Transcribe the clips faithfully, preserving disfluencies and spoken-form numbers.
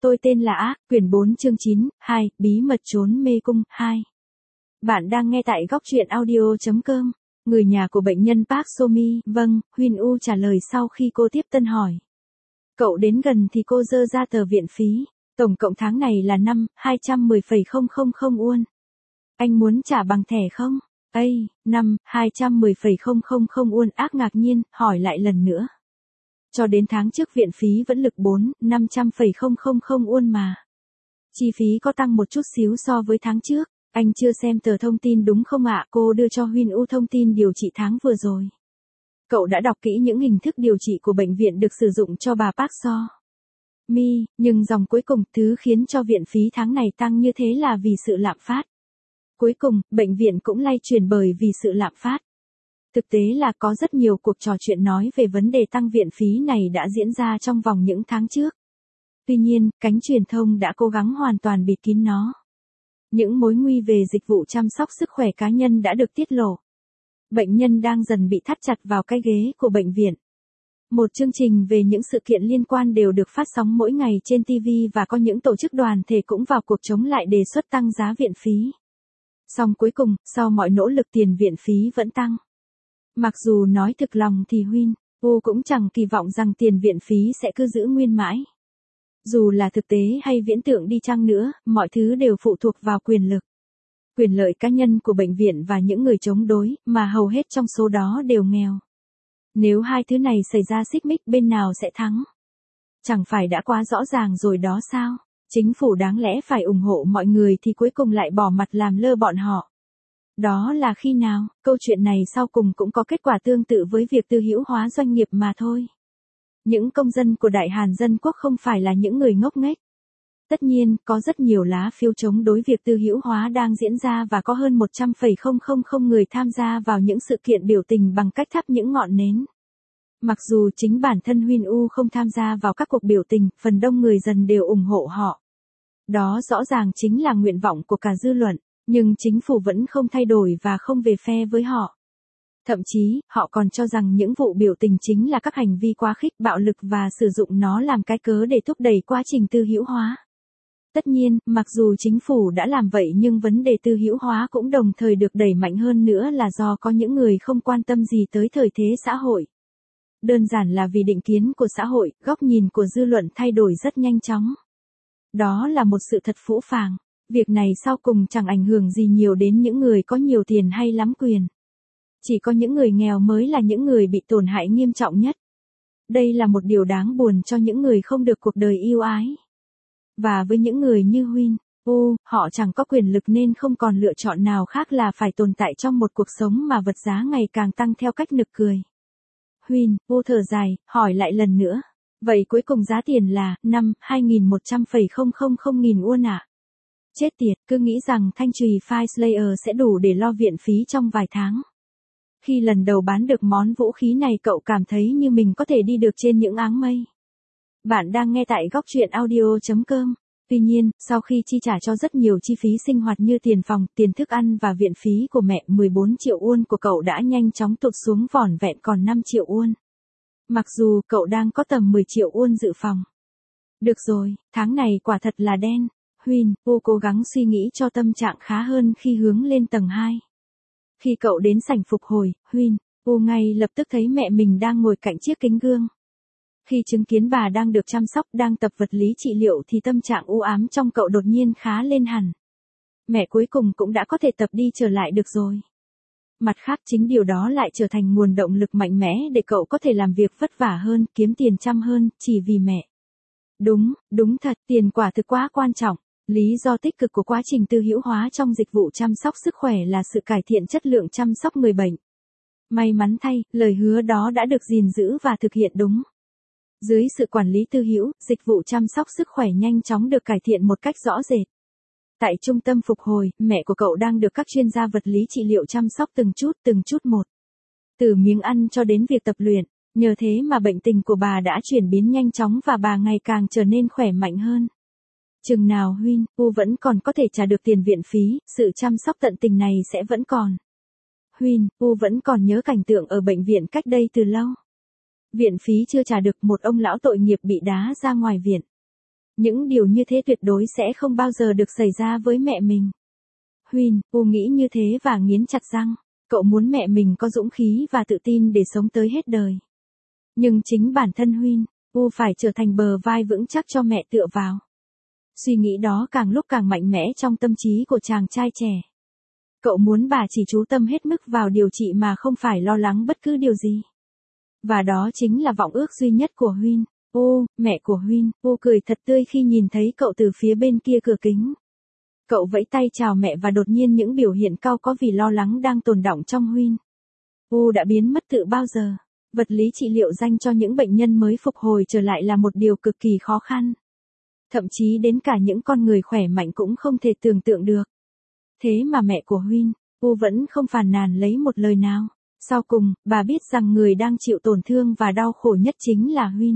Tôi tên là Á, quyển bốn chương chín, hai, bí mật trốn mê cung, hai. Bạn đang nghe tại góc truyện audio.com. Người nhà của bệnh nhân Park So-mi, vâng, Huyên U trả lời sau khi cô tiếp tân hỏi. Cậu đến gần thì cô dơ ra tờ viện phí, tổng cộng tháng này là năm, hai trăm mười phẩy không không không won. Anh muốn trả bằng thẻ không? Ây, năm, hai trăm mười phẩy không không không won. Ác ngạc nhiên, hỏi lại lần nữa. Cho đến tháng trước viện phí vẫn lực bốn, năm trăm phẩy không không không won mà. Chi phí có tăng một chút xíu so với tháng trước. Anh chưa xem tờ thông tin đúng không ạ? Cô đưa cho Huyên U thông tin điều trị tháng vừa rồi. Cậu đã đọc kỹ những hình thức điều trị của bệnh viện được sử dụng cho bà Park So-mi, nhưng dòng cuối cùng, thứ khiến cho viện phí tháng này tăng như thế là vì sự lạm phát. Cuối cùng, bệnh viện cũng lay truyền bởi vì sự lạm phát. Thực tế là có rất nhiều cuộc trò chuyện nói về vấn đề tăng viện phí này đã diễn ra trong vòng những tháng trước. Tuy nhiên, cánh truyền thông đã cố gắng hoàn toàn bịt kín nó. Những mối nguy về dịch vụ chăm sóc sức khỏe cá nhân đã được tiết lộ. Bệnh nhân đang dần bị thắt chặt vào cái ghế của bệnh viện. Một chương trình về những sự kiện liên quan đều được phát sóng mỗi ngày trên ti vi và có những tổ chức đoàn thể cũng vào cuộc chống lại đề xuất tăng giá viện phí. Song cuối cùng, sau mọi nỗ lực tiền viện phí vẫn tăng. Mặc dù nói thực lòng thì Huyên U cũng chẳng kỳ vọng rằng tiền viện phí sẽ cứ giữ nguyên mãi. Dù là thực tế hay viễn tưởng đi chăng nữa, mọi thứ đều phụ thuộc vào quyền lực. Quyền lợi cá nhân của bệnh viện và những người chống đối, mà hầu hết trong số đó đều nghèo. Nếu hai thứ này xảy ra xích mích bên nào sẽ thắng? Chẳng phải đã quá rõ ràng rồi đó sao? Chính phủ đáng lẽ phải ủng hộ mọi người thì cuối cùng lại bỏ mặt làm lơ bọn họ. Đó là khi nào? Câu chuyện này sau cùng cũng có kết quả tương tự với việc tư hữu hóa doanh nghiệp mà thôi. Những công dân của Đại Hàn Dân Quốc không phải là những người ngốc nghếch. Tất nhiên, có rất nhiều lá phiếu chống đối việc tư hữu hóa đang diễn ra và có hơn một trăm phẩy không không không người tham gia vào những sự kiện biểu tình bằng cách thắp những ngọn nến. Mặc dù chính bản thân Huyên U không tham gia vào các cuộc biểu tình, phần đông người dân đều ủng hộ họ. Đó rõ ràng chính là nguyện vọng của cả dư luận, nhưng chính phủ vẫn không thay đổi và không về phe với họ. Thậm chí, họ còn cho rằng những vụ biểu tình chính là các hành vi quá khích, bạo lực và sử dụng nó làm cái cớ để thúc đẩy quá trình tư hữu hóa. Tất nhiên, mặc dù chính phủ đã làm vậy nhưng vấn đề tư hữu hóa cũng đồng thời được đẩy mạnh hơn nữa là do có những người không quan tâm gì tới thời thế xã hội. Đơn giản là vì định kiến của xã hội, góc nhìn của dư luận thay đổi rất nhanh chóng. Đó là một sự thật phũ phàng. Việc này sau cùng chẳng ảnh hưởng gì nhiều đến những người có nhiều tiền hay lắm quyền. Chỉ có những người nghèo mới là những người bị tổn hại nghiêm trọng nhất. Đây là một điều đáng buồn cho những người không được cuộc đời yêu ái. Và với những người như Huyên U, họ chẳng có quyền lực nên không còn lựa chọn nào khác là phải tồn tại trong một cuộc sống mà vật giá ngày càng tăng theo cách nực cười. Huyên U thở dài, hỏi lại lần nữa. Vậy cuối cùng giá tiền là, năm, hai nghìn một trăm phẩy không không không nghìn won ạ? Chết tiệt, cứ nghĩ rằng thanh chùy Fire Slayer sẽ đủ để lo viện phí trong vài tháng. Khi lần đầu bán được món vũ khí này cậu cảm thấy như mình có thể đi được trên những áng mây. Bạn đang nghe tại góc truyện audio.com. Tuy nhiên, sau khi chi trả cho rất nhiều chi phí sinh hoạt như tiền phòng, tiền thức ăn và viện phí của mẹ, mười bốn triệu won của cậu đã nhanh chóng tụt xuống vỏn vẹn còn năm triệu won. Mặc dù cậu đang có tầm mười triệu won dự phòng. Được rồi, tháng này quả thật là đen. Huyên U cố gắng suy nghĩ cho tâm trạng khá hơn khi hướng lên tầng hai. Khi cậu đến sảnh phục hồi, Huyên U ngay lập tức thấy mẹ mình đang ngồi cạnh chiếc kính gương. Khi chứng kiến bà đang được chăm sóc, đang tập vật lý trị liệu thì tâm trạng u ám trong cậu đột nhiên khá lên hẳn. Mẹ cuối cùng cũng đã có thể tập đi trở lại được rồi. Mặt khác chính điều đó lại trở thành nguồn động lực mạnh mẽ để cậu có thể làm việc vất vả hơn, kiếm tiền chăm hơn, chỉ vì mẹ. Đúng, đúng thật, tiền quả thực quá quan trọng. Lý do tích cực của quá trình tư hữu hóa trong dịch vụ chăm sóc sức khỏe là sự cải thiện chất lượng chăm sóc người bệnh. May mắn thay, lời hứa đó đã được gìn giữ và thực hiện đúng. Dưới sự quản lý tư hữu, dịch vụ chăm sóc sức khỏe nhanh chóng được cải thiện một cách rõ rệt. Tại trung tâm phục hồi, mẹ của cậu đang được các chuyên gia vật lý trị liệu chăm sóc từng chút từng chút một. Từ miếng ăn cho đến việc tập luyện, nhờ thế mà bệnh tình của bà đã chuyển biến nhanh chóng và bà ngày càng trở nên khỏe mạnh hơn. Chừng nào Huyên U vẫn còn có thể trả được tiền viện phí, sự chăm sóc tận tình này sẽ vẫn còn. Huyên U vẫn còn nhớ cảnh tượng ở bệnh viện cách đây từ lâu. Viện phí chưa trả được, một ông lão tội nghiệp bị đá ra ngoài viện. Những điều như thế tuyệt đối sẽ không bao giờ được xảy ra với mẹ mình. Huyên, U nghĩ như thế và nghiến chặt răng. Cậu muốn mẹ mình có dũng khí và tự tin để sống tới hết đời. Nhưng chính bản thân Huyên, U phải trở thành bờ vai vững chắc cho mẹ tựa vào. Suy nghĩ đó càng lúc càng mạnh mẽ trong tâm trí của chàng trai trẻ. Cậu muốn bà chỉ chú tâm hết mức vào điều trị mà không phải lo lắng bất cứ điều gì. Và đó chính là vọng ước duy nhất của Huyên. Ô, mẹ của Huyên, U cười thật tươi khi nhìn thấy cậu từ phía bên kia cửa kính. Cậu vẫy tay chào mẹ và đột nhiên những biểu hiện cau có vì lo lắng đang tồn đọng trong Huyên. U đã biến mất từ bao giờ. Vật lý trị liệu dành cho những bệnh nhân mới phục hồi trở lại là một điều cực kỳ khó khăn. Thậm chí đến cả những con người khỏe mạnh cũng không thể tưởng tượng được. Thế mà mẹ của Huyên, U vẫn không phàn nàn lấy một lời nào. Sau cùng, bà biết rằng người đang chịu tổn thương và đau khổ nhất chính là Huyên.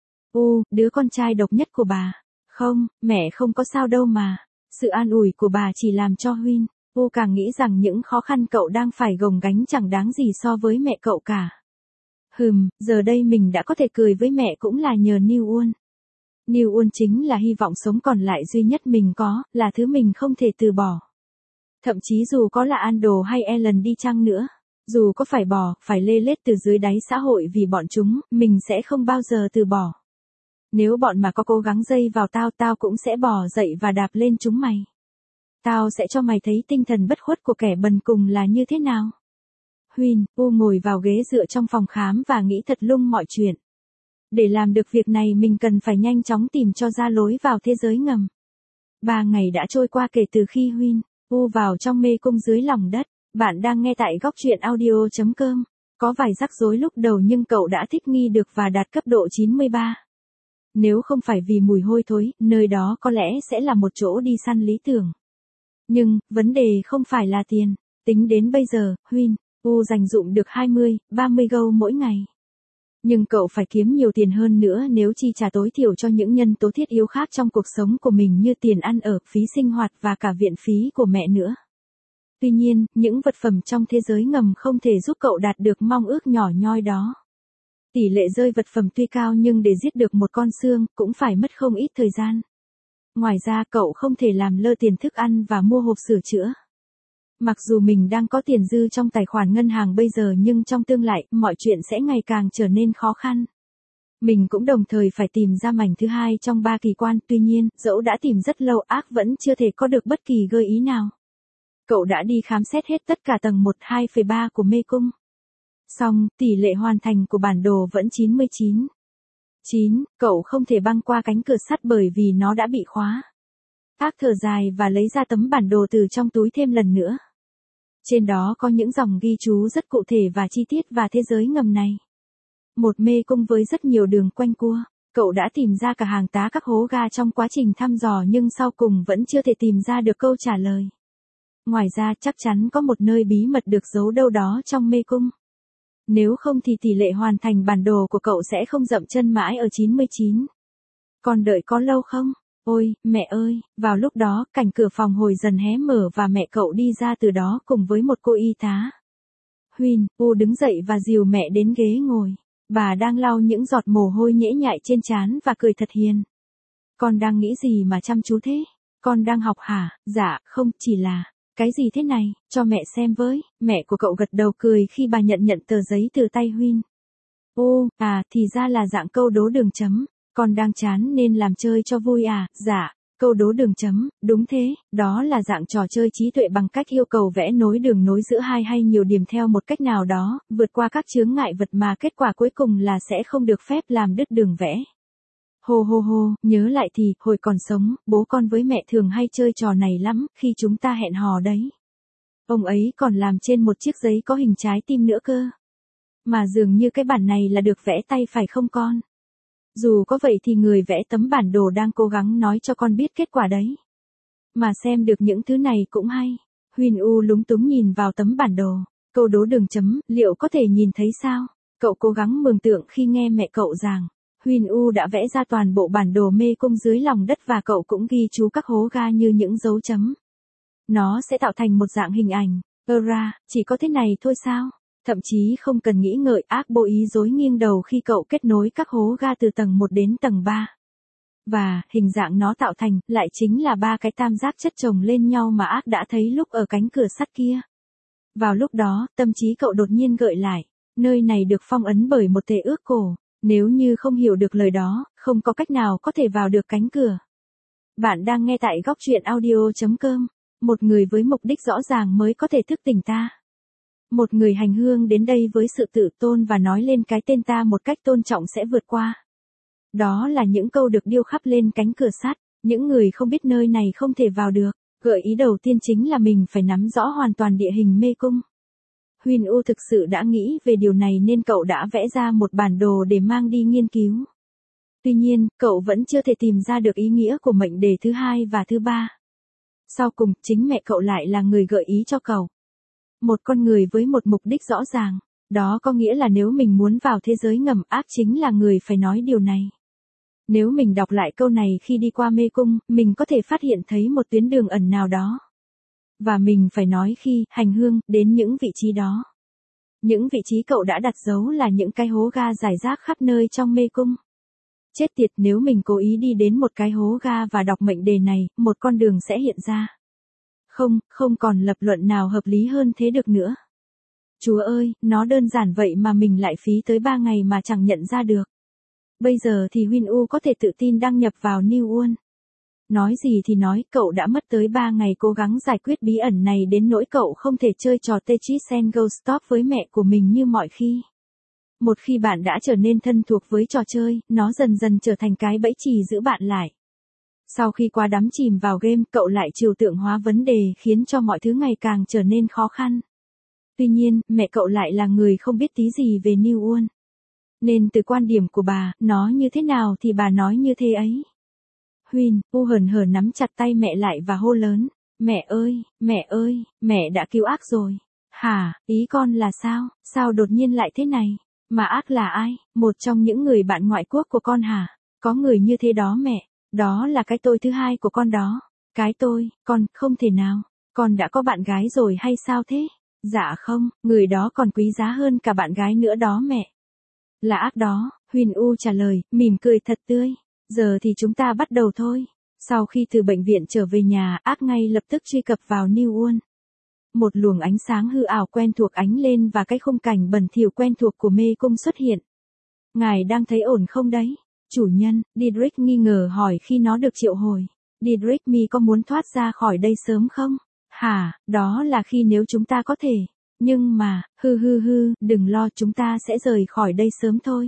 U, đứa con trai độc nhất của bà. Không, mẹ không có sao đâu mà. Sự an ủi của bà chỉ làm cho Huyên, U càng nghĩ rằng những khó khăn cậu đang phải gồng gánh chẳng đáng gì so với mẹ cậu cả. Hừm, giờ đây mình đã có thể cười với mẹ cũng là nhờ New Uôn. New Uôn chính là hy vọng sống còn lại duy nhất mình có, là thứ mình không thể từ bỏ. Thậm chí dù có là Andor hay Ellen đi chăng nữa, dù có phải bò, phải lê lết từ dưới đáy xã hội vì bọn chúng, mình sẽ không bao giờ từ bỏ. Nếu bọn mà có cố gắng dây vào tao, tao cũng sẽ bò dậy và đạp lên chúng mày. Tao sẽ cho mày thấy tinh thần bất khuất của kẻ bần cùng là như thế nào. Huyên, U ngồi vào ghế dựa trong phòng khám và nghĩ thật lung mọi chuyện. Để làm được việc này mình cần phải nhanh chóng tìm cho ra lối vào thế giới ngầm. Ba ngày đã trôi qua kể từ khi Huyên, U vào trong mê cung dưới lòng đất. Bạn đang nghe tại góc truyện audio chấm com. Có vài rắc rối lúc đầu nhưng cậu đã thích nghi được và đạt cấp độ chín mươi ba. Nếu không phải vì mùi hôi thối, nơi đó có lẽ sẽ là một chỗ đi săn lý tưởng. Nhưng, vấn đề không phải là tiền. Tính đến bây giờ, Huyên, U dành dụm được hai mươi, ba mươi gâu mỗi ngày. Nhưng cậu phải kiếm nhiều tiền hơn nữa nếu chi trả tối thiểu cho những nhân tố thiết yếu khác trong cuộc sống của mình như tiền ăn ở, phí sinh hoạt và cả viện phí của mẹ nữa. Tuy nhiên, những vật phẩm trong thế giới ngầm không thể giúp cậu đạt được mong ước nhỏ nhoi đó. Tỷ lệ rơi vật phẩm tuy cao nhưng để giết được một con xương cũng phải mất không ít thời gian. Ngoài ra cậu không thể làm lơ tiền thức ăn và mua hộp sửa chữa. Mặc dù mình đang có tiền dư trong tài khoản ngân hàng bây giờ nhưng trong tương lai, mọi chuyện sẽ ngày càng trở nên khó khăn. Mình cũng đồng thời phải tìm ra mảnh thứ hai trong ba kỳ quan, tuy nhiên, dẫu đã tìm rất lâu ác vẫn chưa thể có được bất kỳ gợi ý nào. Cậu đã đi khám xét hết tất cả tầng một, hai phẩy ba của mê cung. Song, tỷ lệ hoàn thành của bản đồ vẫn chín mươi chín. chín, cậu không thể băng qua cánh cửa sắt bởi vì nó đã bị khóa. Ác thở dài và lấy ra tấm bản đồ từ trong túi thêm lần nữa. Trên đó có những dòng ghi chú rất cụ thể và chi tiết và thế giới ngầm này. Một mê cung với rất nhiều đường quanh cua. Cậu đã tìm ra cả hàng tá các hố ga trong quá trình thăm dò nhưng sau cùng vẫn chưa thể tìm ra được câu trả lời. Ngoài ra chắc chắn có một nơi bí mật được giấu đâu đó trong mê cung. Nếu không thì tỷ lệ hoàn thành bản đồ của cậu sẽ không dậm chân mãi ở chín mươi chín. Còn đợi có lâu không? Ôi, mẹ ơi, vào lúc đó, cảnh cửa phòng hồi dần hé mở và mẹ cậu đi ra từ đó cùng với một cô y tá. Huyên, U đứng dậy và dìu mẹ đến ghế ngồi. Bà đang lau những giọt mồ hôi nhễ nhại trên trán và cười thật hiền. Con đang nghĩ gì mà chăm chú thế? Con đang học hả? Dạ, không, chỉ là... Cái gì thế này, cho mẹ xem với. Mẹ của cậu gật đầu cười khi bà nhận nhận tờ giấy từ tay Huyên. Ô, à, thì ra là dạng câu đố đường chấm. Con đang chán nên làm chơi cho vui à? Dạ, câu đố đường chấm, đúng thế, đó là dạng trò chơi trí tuệ bằng cách yêu cầu vẽ nối đường nối giữa hai hay nhiều điểm theo một cách nào đó, vượt qua các chướng ngại vật mà kết quả cuối cùng là sẽ không được phép làm đứt đường vẽ. Hô hô hô, nhớ lại thì, hồi còn sống, bố con với mẹ thường hay chơi trò này lắm, khi chúng ta hẹn hò đấy. Ông ấy còn làm trên một chiếc giấy có hình trái tim nữa cơ. Mà dường như cái bản này là được vẽ tay phải không con? Dù có vậy thì người vẽ tấm bản đồ đang cố gắng nói cho con biết kết quả đấy. Mà xem được những thứ này cũng hay. Huyên U lúng túng nhìn vào tấm bản đồ. Câu đố đường chấm, liệu có thể nhìn thấy sao? Cậu cố gắng mường tượng khi nghe mẹ cậu giảng. Huyên U đã vẽ ra toàn bộ bản đồ mê cung dưới lòng đất và cậu cũng ghi chú các hố ga như những dấu chấm. Nó sẽ tạo thành một dạng hình ảnh. Ơ ra, chỉ có thế này thôi sao? Thậm chí không cần nghĩ ngợi ác vô ý dối nghiêng đầu khi cậu kết nối các hố ga từ tầng một đến tầng ba. Và, hình dạng nó tạo thành, lại chính là ba cái tam giác chất chồng lên nhau mà ác đã thấy lúc ở cánh cửa sắt kia. Vào lúc đó, tâm trí cậu đột nhiên gợi lại, nơi này được phong ấn bởi một tề ước cổ, nếu như không hiểu được lời đó, không có cách nào có thể vào được cánh cửa. Bạn đang nghe tại góc truyện audio.com, một người với mục đích rõ ràng mới có thể thức tỉnh ta. Một người hành hương đến đây với sự tự tôn và nói lên cái tên ta một cách tôn trọng sẽ vượt qua. Đó là những câu được điêu khắc lên cánh cửa sắt, những người không biết nơi này không thể vào được. Gợi ý đầu tiên chính là mình phải nắm rõ hoàn toàn địa hình mê cung. Huyên U thực sự đã nghĩ về điều này nên cậu đã vẽ ra một bản đồ để mang đi nghiên cứu. Tuy nhiên, cậu vẫn chưa thể tìm ra được ý nghĩa của mệnh đề thứ hai và thứ ba. Sau cùng, chính mẹ cậu lại là người gợi ý cho cậu. Một con người với một mục đích rõ ràng, đó có nghĩa là nếu mình muốn vào thế giới ngầm, ác chính là người phải nói điều này. Nếu mình đọc lại câu này khi đi qua mê cung, mình có thể phát hiện thấy một tuyến đường ẩn nào đó. Và mình phải nói khi hành hương đến những vị trí đó. Những vị trí cậu đã đặt dấu là những cái hố ga rải rác khắp nơi trong mê cung. Chết tiệt, nếu mình cố ý đi đến một cái hố ga và đọc mệnh đề này, một con đường sẽ hiện ra. Không, không còn lập luận nào hợp lý hơn thế được nữa. Chúa ơi, nó đơn giản vậy mà mình lại phí tới ba ngày mà chẳng nhận ra được. Bây giờ thì Huyên U có thể tự tin đăng nhập vào New World. Nói gì thì nói, cậu đã mất tới ba ngày cố gắng giải quyết bí ẩn này đến nỗi cậu không thể chơi trò Tetris and Go Stop với mẹ của mình như mọi khi. Một khi bạn đã trở nên thân thuộc với trò chơi, nó dần dần trở thành cái bẫy chì giữ bạn lại. Sau khi quá đắm chìm vào game, cậu lại trừu tượng hóa vấn đề khiến cho mọi thứ ngày càng trở nên khó khăn. Tuy nhiên, mẹ cậu lại là người không biết tí gì về New World. Nên từ quan điểm của bà, nó như thế nào thì bà nói như thế ấy. Huyên U hờn hờn nắm chặt tay mẹ lại và hô lớn, mẹ ơi, mẹ ơi, mẹ đã cứu ác rồi. Hả, ý con là sao, sao đột nhiên lại thế này? Mà ác là ai, một trong những người bạn ngoại quốc của con hả? Có người như thế đó mẹ, đó là cái tôi thứ hai của con đó. Cái tôi, con, không thể nào, con đã có bạn gái rồi hay sao thế? Dạ không, người đó còn quý giá hơn cả bạn gái nữa đó mẹ. Là ác đó, Huyên U trả lời, mỉm cười thật tươi. Giờ thì chúng ta bắt đầu thôi. Sau khi từ bệnh viện trở về nhà, ác ngay lập tức truy cập vào New World. Một luồng ánh sáng hư ảo quen thuộc ánh lên và cái khung cảnh bẩn thỉu quen thuộc của mê cung xuất hiện. Ngài đang thấy ổn không đấy? Chủ nhân, Didrik nghi ngờ hỏi khi nó được triệu hồi. Didrik mi có muốn thoát ra khỏi đây sớm không? Hả, đó là khi nếu chúng ta có thể. Nhưng mà, hư hư hư, đừng lo, chúng ta sẽ rời khỏi đây sớm thôi.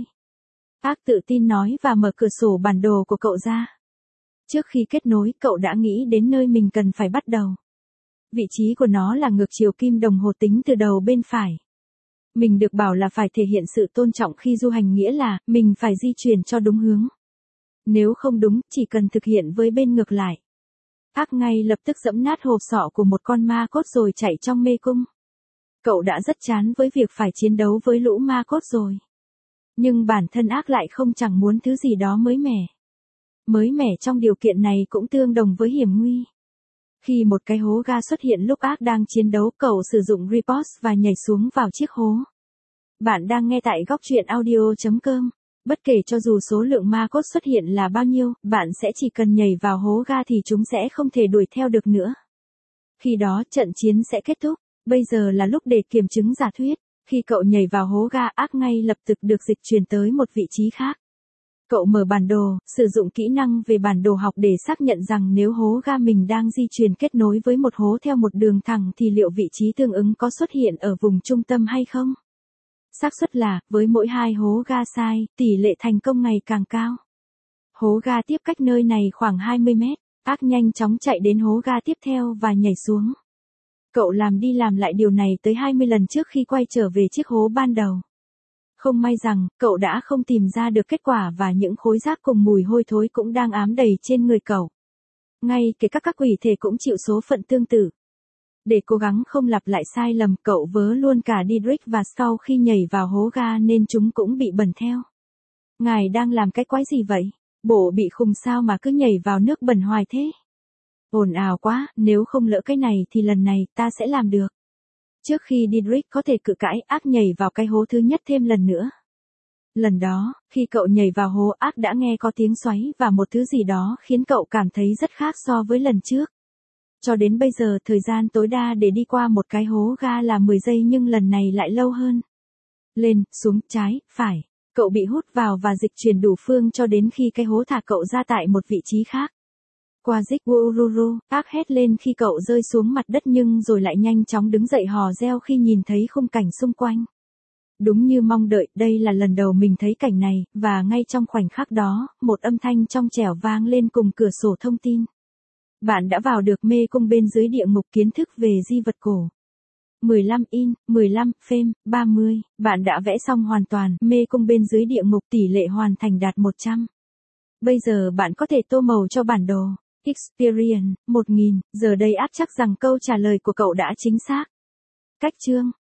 Ác tự tin nói và mở cửa sổ bản đồ của cậu ra. Trước khi kết nối, cậu đã nghĩ đến nơi mình cần phải bắt đầu. Vị trí của nó là ngược chiều kim đồng hồ tính từ đầu bên phải. Mình được bảo là phải thể hiện sự tôn trọng khi du hành, nghĩa là mình phải di chuyển cho đúng hướng. Nếu không đúng, chỉ cần thực hiện với bên ngược lại. Ác ngay lập tức giẫm nát hộp sọ của một con ma cốt rồi chạy trong mê cung. Cậu đã rất chán với việc phải chiến đấu với lũ ma cốt rồi. Nhưng bản thân ác lại không chẳng muốn thứ gì đó mới mẻ. Mới mẻ trong điều kiện này cũng tương đồng với hiểm nguy. Khi một cái hố ga xuất hiện lúc ác đang chiến đấu, cậu sử dụng report và nhảy xuống vào chiếc hố. Bạn đang nghe tại góc truyện audio.com. Bất kể cho dù số lượng ma cốt xuất hiện là bao nhiêu, bạn sẽ chỉ cần nhảy vào hố ga thì chúng sẽ không thể đuổi theo được nữa. Khi đó trận chiến sẽ kết thúc. Bây giờ là lúc để kiểm chứng giả thuyết. Khi cậu nhảy vào hố ga, ác ngay lập tức được dịch chuyển tới một vị trí khác. Cậu mở bản đồ, sử dụng kỹ năng về bản đồ học để xác nhận rằng nếu hố ga mình đang di chuyển kết nối với một hố theo một đường thẳng thì liệu vị trí tương ứng có xuất hiện ở vùng trung tâm hay không? Xác suất là, với mỗi hai hố ga sai, tỷ lệ thành công ngày càng cao. Hố ga tiếp cách nơi này khoảng hai mươi mét, ác nhanh chóng chạy đến hố ga tiếp theo và nhảy xuống. Cậu làm đi làm lại điều này tới hai mươi lần trước khi quay trở về chiếc hố ban đầu. Không may rằng, cậu đã không tìm ra được kết quả và những khối rác cùng mùi hôi thối cũng đang ám đầy trên người cậu. Ngay kể các các quỷ thể cũng chịu số phận tương tự. Để cố gắng không lặp lại sai lầm, cậu vớ luôn cả Didrik và sau khi nhảy vào hố ga nên chúng cũng bị bẩn theo. Ngài đang làm cái quái gì vậy? Bộ bị khùng sao mà cứ nhảy vào nước bẩn hoài thế? Ồn ào quá, nếu không lỡ cái này thì lần này ta sẽ làm được. Trước khi Didrik có thể cự cãi, ác nhảy vào cái hố thứ nhất thêm lần nữa. Lần đó, khi cậu nhảy vào hố ác đã nghe có tiếng xoáy và một thứ gì đó khiến cậu cảm thấy rất khác so với lần trước. Cho đến bây giờ thời gian tối đa để đi qua một cái hố ga là mười giây nhưng lần này lại lâu hơn. Lên, xuống, trái, phải. Cậu bị hút vào và dịch chuyển đủ phương cho đến khi cái hố thả cậu ra tại một vị trí khác. Quazik Wururu, ác hét lên khi cậu rơi xuống mặt đất nhưng rồi lại nhanh chóng đứng dậy hò reo khi nhìn thấy khung cảnh xung quanh. Đúng như mong đợi, đây là lần đầu mình thấy cảnh này, và ngay trong khoảnh khắc đó, một âm thanh trong trẻo vang lên cùng cửa sổ thông tin. Bạn đã vào được mê cung bên dưới địa ngục kiến thức về di vật cổ. mười lăm in, mười lăm, phêm, ba mươi, bạn đã vẽ xong hoàn toàn, mê cung bên dưới địa ngục tỷ lệ hoàn thành đạt một trăm. Bây giờ bạn có thể tô màu cho bản đồ. Experience, một nghìn, giờ đây ác chắc rằng câu trả lời của cậu đã chính xác. Cách chương